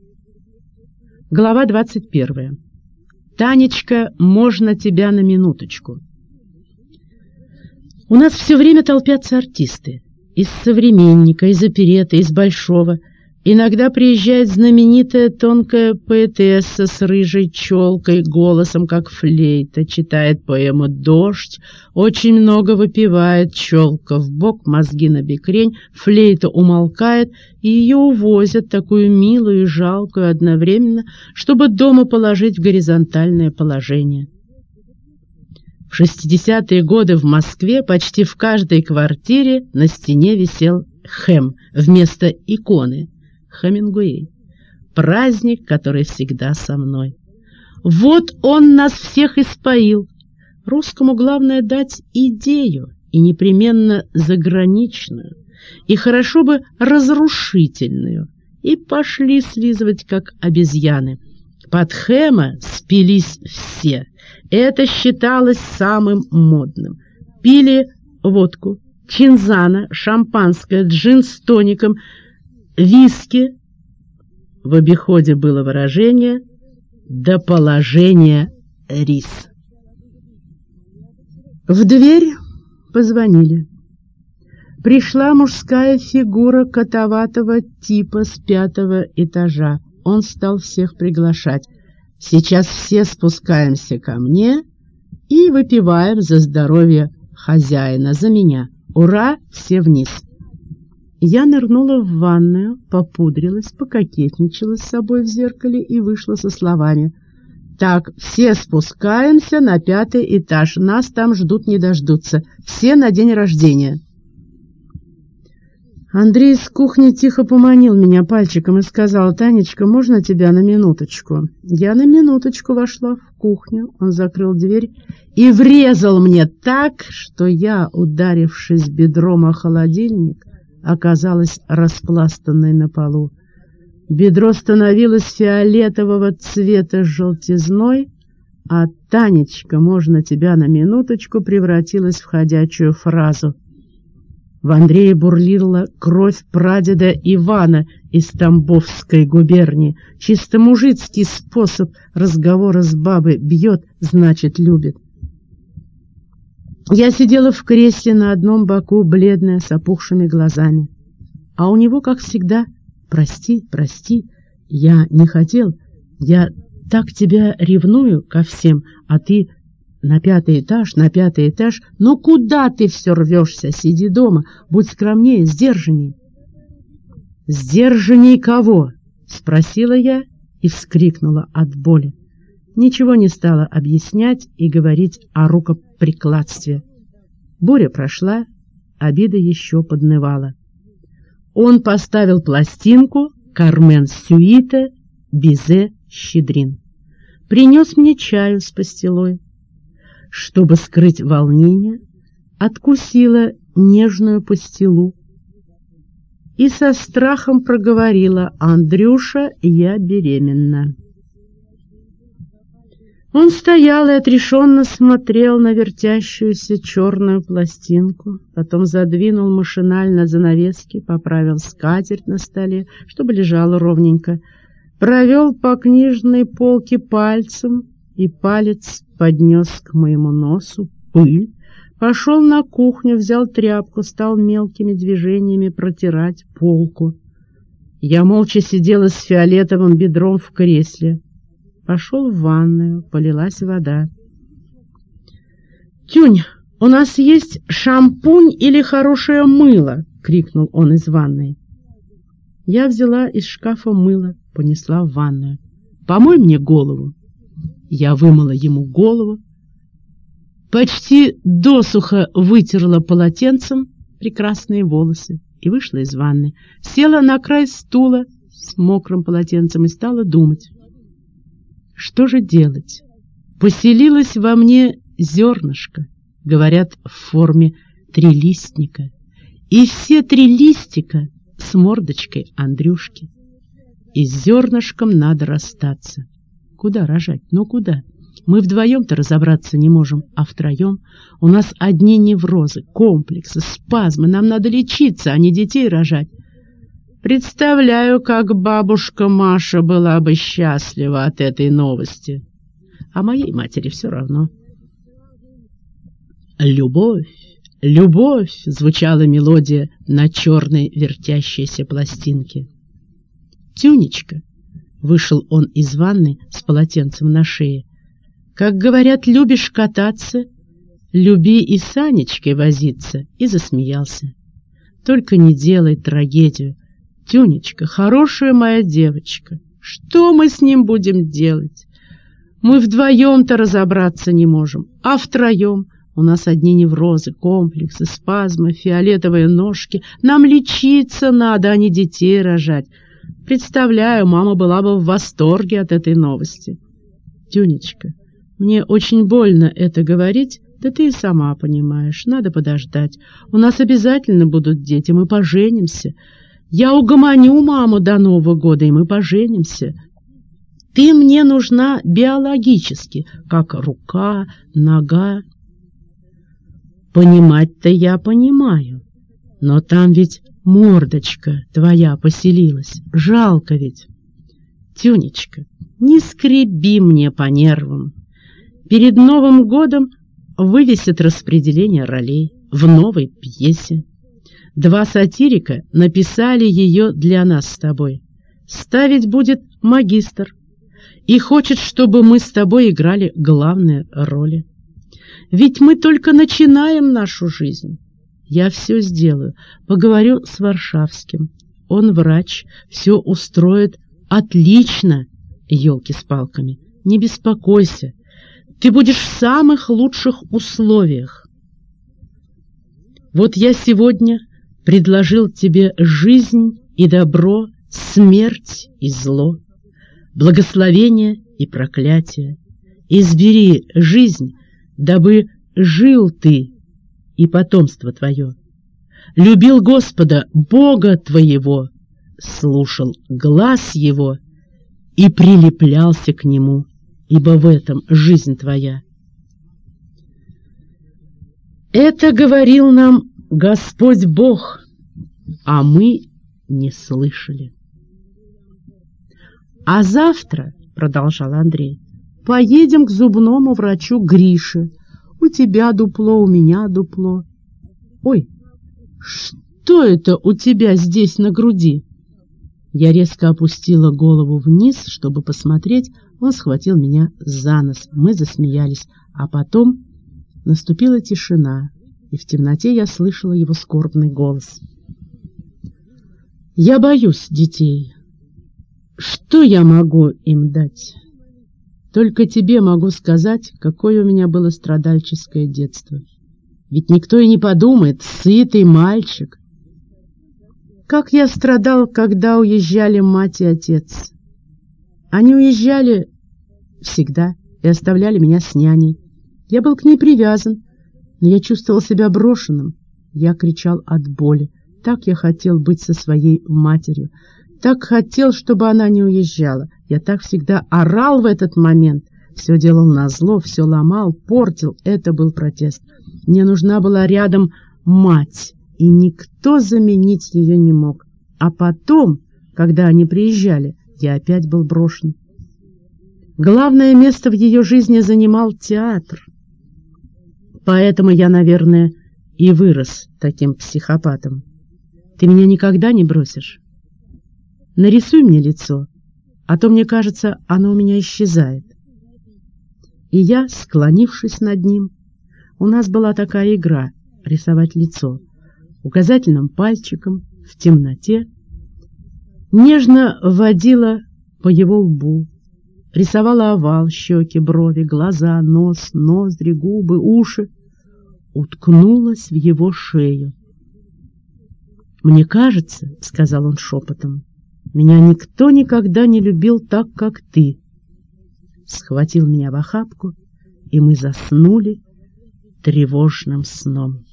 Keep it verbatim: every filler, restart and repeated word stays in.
Глава двадцать первая. «Танечка, можно тебя на минуточку?» У нас все время толпятся артисты. Из «Современника», из «Оперетты», из «Большого». Иногда приезжает знаменитая тонкая поэтесса с рыжей челкой, голосом как флейта, читает поэму «Дождь», очень много выпивает, челка в бок, мозги на бекрень, флейта умолкает, и ее увозят, такую милую и жалкую одновременно, чтобы дома положить в горизонтальное положение. В шестидесятые годы в Москве почти в каждой квартире на стене висел хэм вместо иконы. Хемингуэй. Праздник, который всегда со мной. Вот он нас всех испоил. Русскому главное дать идею, и непременно заграничную, и хорошо бы разрушительную, и пошли слизывать, как обезьяны. Под хэма спились все. Это считалось самым модным. Пили водку, чинзана, шампанское, джин с тоником, виски. В обиходе было выражение «до положения рис». В дверь позвонили. Пришла мужская фигура котоватого типа с пятого этажа. Он стал всех приглашать. Сейчас все спускаемся ко мне и выпиваем за здоровье хозяина, за меня. Ура, все вниз. Я нырнула в ванную, попудрилась, пококетничала с собой в зеркале и вышла со словами: «Так, все спускаемся на пятый этаж, нас там ждут не дождутся, все на день рождения». Андрей из кухни тихо поманил меня пальчиком и сказал: «Танечка, можно тебя на минуточку?» Я на минуточку вошла в кухню, он закрыл дверь и врезал мне так, что я, ударившись бедром о холодильник, оказалась распластанной на полу. Бедро становилось фиолетового цвета с желтизной, а «Танечка, можно тебя на минуточку» превратилась в ходячую фразу. В Андрее бурлила кровь прадеда Ивана из Тамбовской губернии. Чисто мужицкий способ разговора с бабой: бьет, значит, любит. Я сидела в кресле на одном боку, бледная, с опухшими глазами. А у него, как всегда: «Прости, прости, я не хотел, я так тебя ревную ко всем, а ты на пятый этаж, на пятый этаж. Но куда ты все рвешься? Сиди дома, будь скромнее, сдержанней». «Сдержанней кого?» — спросила я и вскрикнула от боли. Ничего не стала объяснять и говорить о рукоприкладстве. Буря прошла, обида еще поднывала. Он поставил пластинку «Кармен Сюита», Бизе, Щедрин. Принес мне чаю с пастилой. Чтобы скрыть волнение, откусила нежную пастилу и со страхом проговорила: «Андрюша, я беременна». Он стоял и отрешенно смотрел на вертящуюся черную пластинку, потом задвинул машинально занавески, поправил скатерть на столе, чтобы лежала ровненько, провел по книжной полке пальцем, и палец поднес к моему носу пыль, пошел на кухню, взял тряпку, стал мелкими движениями протирать полку. Я молча сидела с фиолетовым бедром в кресле. Пошел в ванную, полилась вода. «Тюнь, у нас есть шампунь или хорошее мыло?» — крикнул он из ванной. Я взяла из шкафа мыло, понесла в ванную. «Помой мне голову». Я вымыла ему голову, почти досуха вытерла полотенцем прекрасные волосы и вышла из ванны. Села на край стула с мокрым полотенцем и стала думать. Что же делать? Поселилось во мне зернышко, говорят, в форме трилистника, и все три листика с мордочкой Андрюшки. И с зернышком надо расстаться. Куда рожать? Ну куда? Мы вдвоем-то разобраться не можем, а втроем у нас одни неврозы, комплексы, спазмы. Нам надо лечиться, а не детей рожать. Представляю, как бабушка Маша была бы счастлива от этой новости. А моей матери все равно. «Любовь, любовь!» — звучала мелодия на черной вертящейся пластинке. «Тюнечка!» — вышел он из ванны с полотенцем на шее. «Как говорят, любишь кататься, люби и с Анечкой возиться!» И засмеялся. «Только не делай трагедию. Тюнечка, хорошая моя девочка, что мы с ним будем делать? Мы вдвоем-то разобраться не можем, а втроем у нас одни неврозы, комплексы, спазмы, фиолетовые ножки. Нам лечиться надо, а не детей рожать. Представляю, мама была бы в восторге от этой новости. Тюнечка, мне очень больно это говорить, да ты и сама понимаешь, надо подождать. У нас обязательно будут дети, мы поженимся. Я угомоню маму до Нового года, и мы поженимся. Ты мне нужна биологически, как рука, нога. Понимать-то я понимаю, но там ведь мордочка твоя поселилась, жалко ведь. Тюнечка, не скреби мне по нервам. Перед Новым годом вывесят распределение ролей в новой пьесе. Два сатирика написали ее для нас с тобой. Ставить будет магистр и хочет, чтобы мы с тобой играли главные роли. Ведь мы только начинаем нашу жизнь. Я все сделаю, поговорю с Варшавским. Он врач, все устроит отлично, елки с палками. Не беспокойся, ты будешь в самых лучших условиях. Вот я сегодня предложил тебе жизнь и добро, смерть и зло, благословение и проклятие. Избери жизнь, дабы жил ты и потомство твое. Любил Господа, Бога твоего, слушал глас Его и прилеплялся к Нему, ибо в этом жизнь твоя. Это говорил нам Господь Бог, а мы не слышали. А завтра, продолжал Андрей, поедем к зубному врачу Грише. У тебя дупло, у меня дупло. Ой, что это у тебя здесь на груди? Я резко опустила голову вниз, чтобы посмотреть. Он схватил меня за нос. Мы засмеялись, а потом наступила тишина, и в темноте я слышала его скорбный голос. Я боюсь детей. Что я могу им дать? Только тебе могу сказать, какое у меня было страдальческое детство. Ведь никто и не подумает, сытый мальчик. Как я страдал, когда уезжали мать и отец. Они уезжали всегда и оставляли меня с няней. Я был к ней привязан, но я чувствовал себя брошенным. Я кричал от боли. Так я хотел быть со своей матерью. Так хотел, чтобы она не уезжала. Я так всегда орал в этот момент. Все делал назло, все ломал, портил. Это был протест. Мне нужна была рядом мать, и никто заменить ее не мог. А потом, когда они приезжали, я опять был брошен. Главное место в ее жизни занимал театр. Поэтому я, наверное, и вырос таким психопатом. Ты меня никогда не бросишь? Нарисуй мне лицо, а то, мне кажется, оно у меня исчезает. И я, склонившись над ним, у нас была такая игра — рисовать лицо, указательным пальчиком в темноте, нежно водила по его лбу, рисовала овал, щеки, брови, глаза, нос, ноздри, губы, уши, уткнулась в его шею. «Мне кажется, — сказал он шепотом, — меня никто никогда не любил так, как ты». Схватил меня в охапку, и мы заснули тревожным сном.